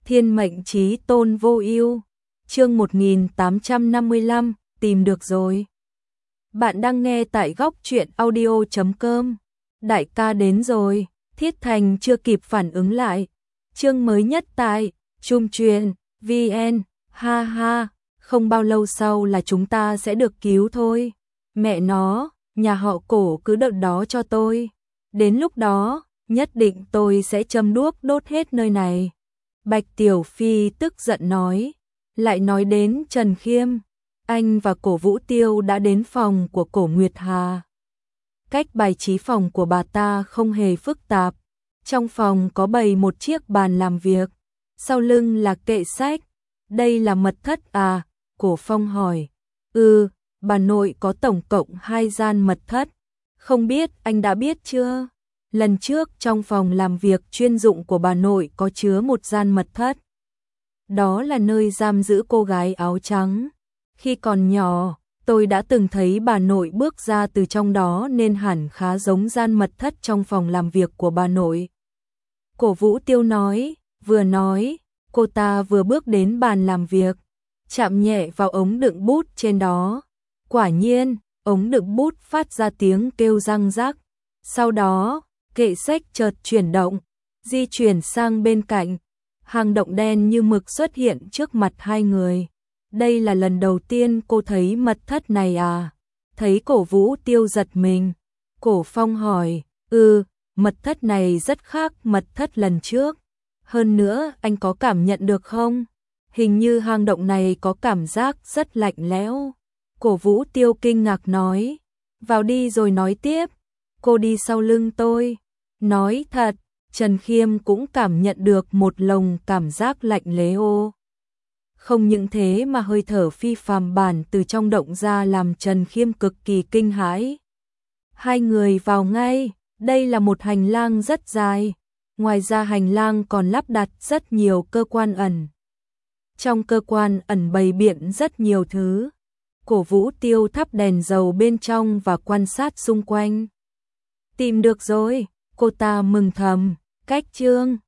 Thiên mệnh chí tôn vô ưu. Chương 1855, tìm được rồi. Bạn đang nghe tại góc truyện audio.com. Đại ca đến rồi. Thiết Thành chưa kịp phản ứng lại. Chương mới nhất tại Trung Truyền VN. Ha ha, không bao lâu sau là chúng ta sẽ được cứu thôi. Mẹ nó, nhà họ Cổ cứ đợi đó cho tôi. Đến lúc đó, nhất định tôi sẽ châm đuốc đốt hết nơi này. Bạch Tiểu Phi tức giận nói. Lại nói đến Trần Khiêm, anh và Cổ Vũ Tiêu đã đến phòng của Cổ Nguyệt Hà. Cách bài trí phòng của bà ta không hề phức tạp. Trong phòng có bày một chiếc bàn làm việc, sau lưng là kệ sách. Đây là mật thất à? Cổ Phong hỏi. Bà nội có tổng cộng 2 gian mật thất. Không biết anh đã biết chưa? Lần trước trong phòng làm việc chuyên dụng của bà nội có chứa một gian mật thất. Đó là nơi giam giữ cô gái áo trắng. Khi còn nhỏ, tôi đã từng thấy bà nội bước ra từ trong đó nên hẳn khá giống gian mật thất trong phòng làm việc của bà nội. Cổ Vũ Tiêu nói, cô ta vừa bước đến bàn làm việc, chạm nhẹ vào ống đựng bút trên đó. Quả nhiên, ống đựng bút phát ra tiếng kêu răng rắc. Sau đó, kệ sách chợt chuyển động, di chuyển sang bên cạnh. Hang động đen như mực xuất hiện trước mặt hai người. Đây là lần đầu tiên cô thấy mật thất này à? Thấy Cổ Vũ Tiêu giật mình. Cổ Phong hỏi, mật thất này rất khác mật thất lần trước. Hơn nữa, anh có cảm nhận được không? Hình như hang động này có cảm giác rất lạnh lẽo. Cổ Vũ Tiêu kinh ngạc nói, vào đi rồi nói tiếp. Cô đi sau lưng tôi. Nói thật, Trần Khiêm cũng cảm nhận được một lồng cảm giác lạnh lẽo. Không những thế mà hơi thở phi phàm bản từ trong động ra làm Trần Khiêm cực kỳ kinh hãi. Hai người vào ngay, đây là một hành lang rất dài. Ngoài ra hành lang còn lắp đặt rất nhiều cơ quan ẩn. Trong cơ quan ẩn bày biện rất nhiều thứ. Cổ Vũ Tiêu thắp đèn dầu bên trong và quan sát xung quanh. Tìm được rồi, cô ta mừng thầm. Cách chương